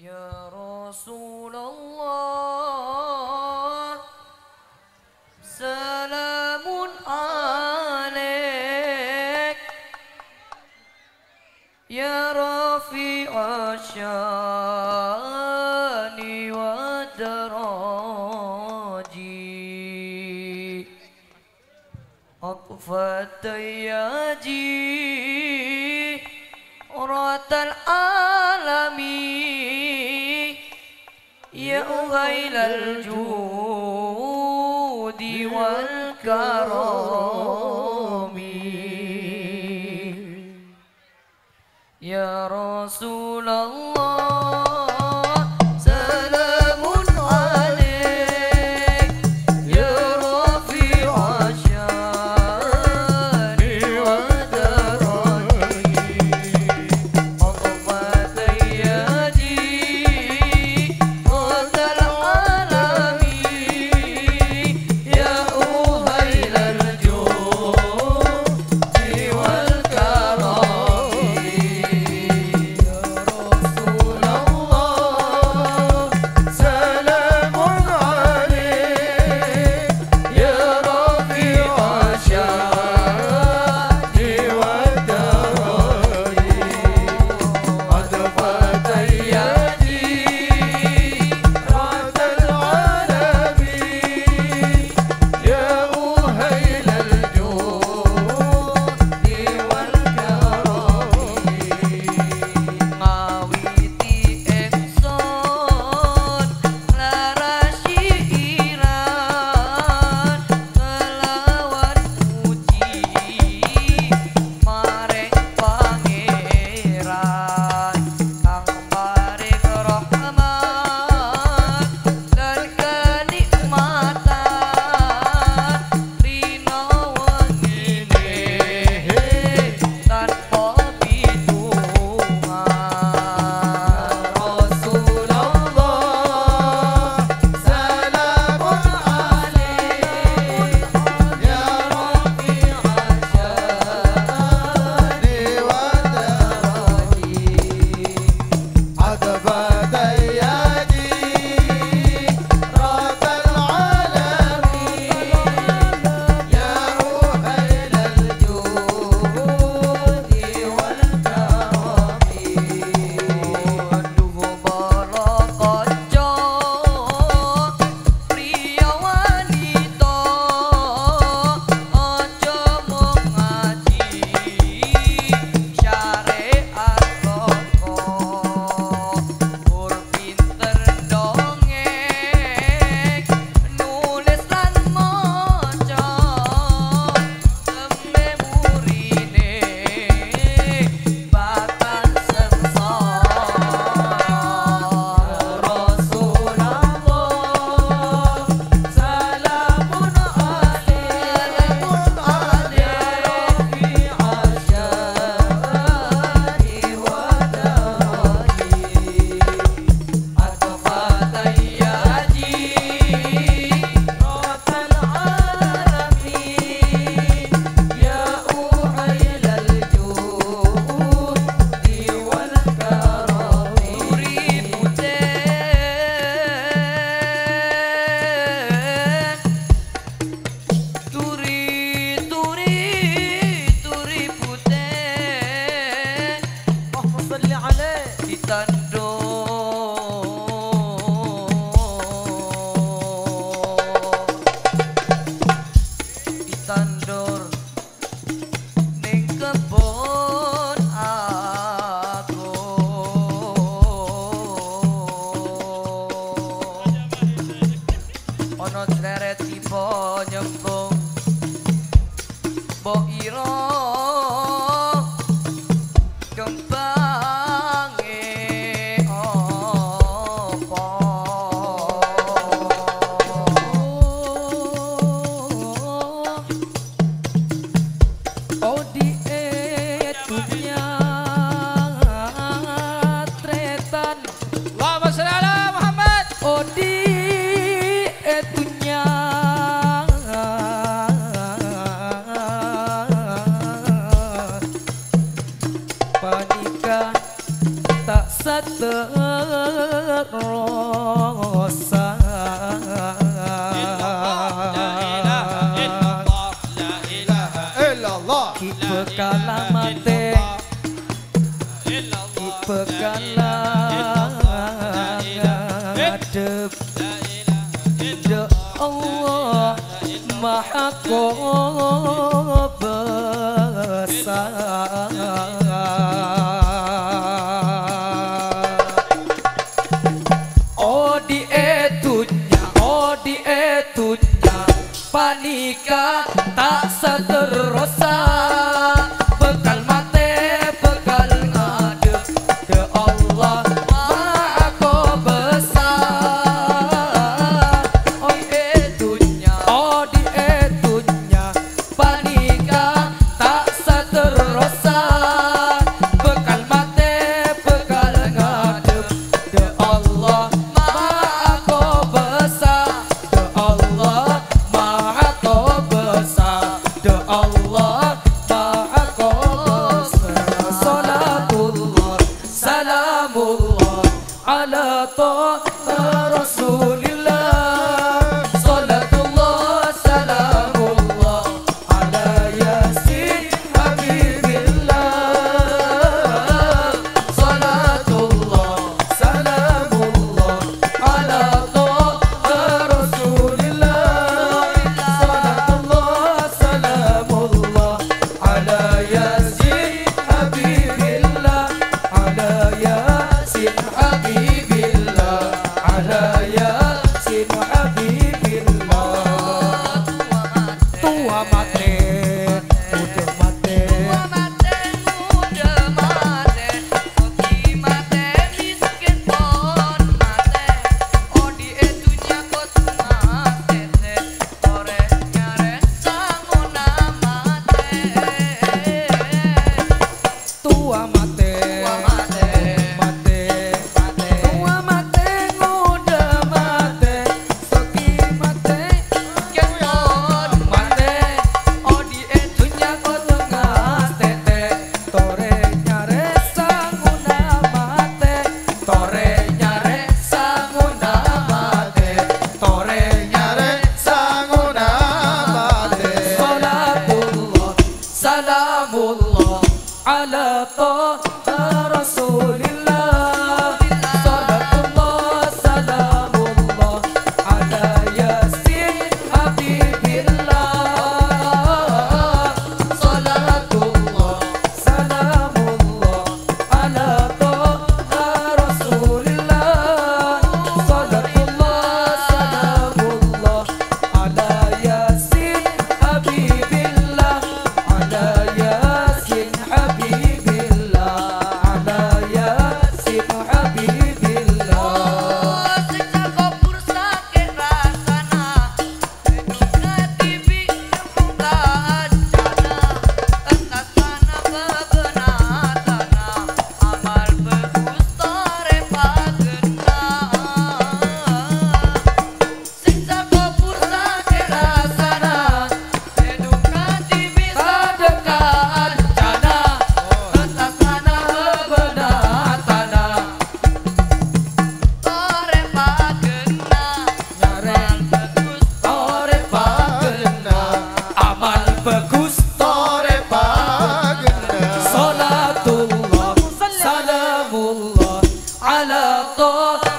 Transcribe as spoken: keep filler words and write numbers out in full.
Ya Rasulullah, salamun alaik, ya rafi'a syani wa daraji, aqfatayyaji ratal alami, ya ghailal judi wal karami, ya Rasulullah. Rasul Kalamate bekalan ngadep ya Allah Maha besar. Oh di etunya, oh di etunya panika tak seterosa. Ala ta'a Rasulillah, salatullah salamullah ala yasin habibillah, salatullah salamullah ala ta'a Rasulillah, salatullah salamullah ala yasin habibillah, ala yasin habibillah, ala yasin habibillah. Tua mate, muda mate, tua mate, muda mate, soki mate, miskin pon mate, odi etunya kot mate, ore nyare sangona mate. Tua mate, tua mate, mate, mate, tua mate, muda mate, soki mate, miskin pon mate, odi etunya kot mate, tore nyare sangona mate, tore nyare sangona mate, tore nyare sangona mate. Salatullah salamullah ala ta'a Rasulillah, salatullah salamullah ala yasin habibillah, salatullah salamullah ala ta'a Rasulillah, salatullah salamullah ala yasin habibillah, ala yasin habibillah, ala yasin habibillah. Siksa kubur sakit rasana, duka tibi muka ancana, entas sana bebenatana, amal bagus tore pagena. Siksa kubur sakit rasana, duka tibi sedekah ancana, entas sana bebenatana, tore pagena, amal bagus tore pagena, amal bagus tore pagena. Salatullah salamullah ala ta'a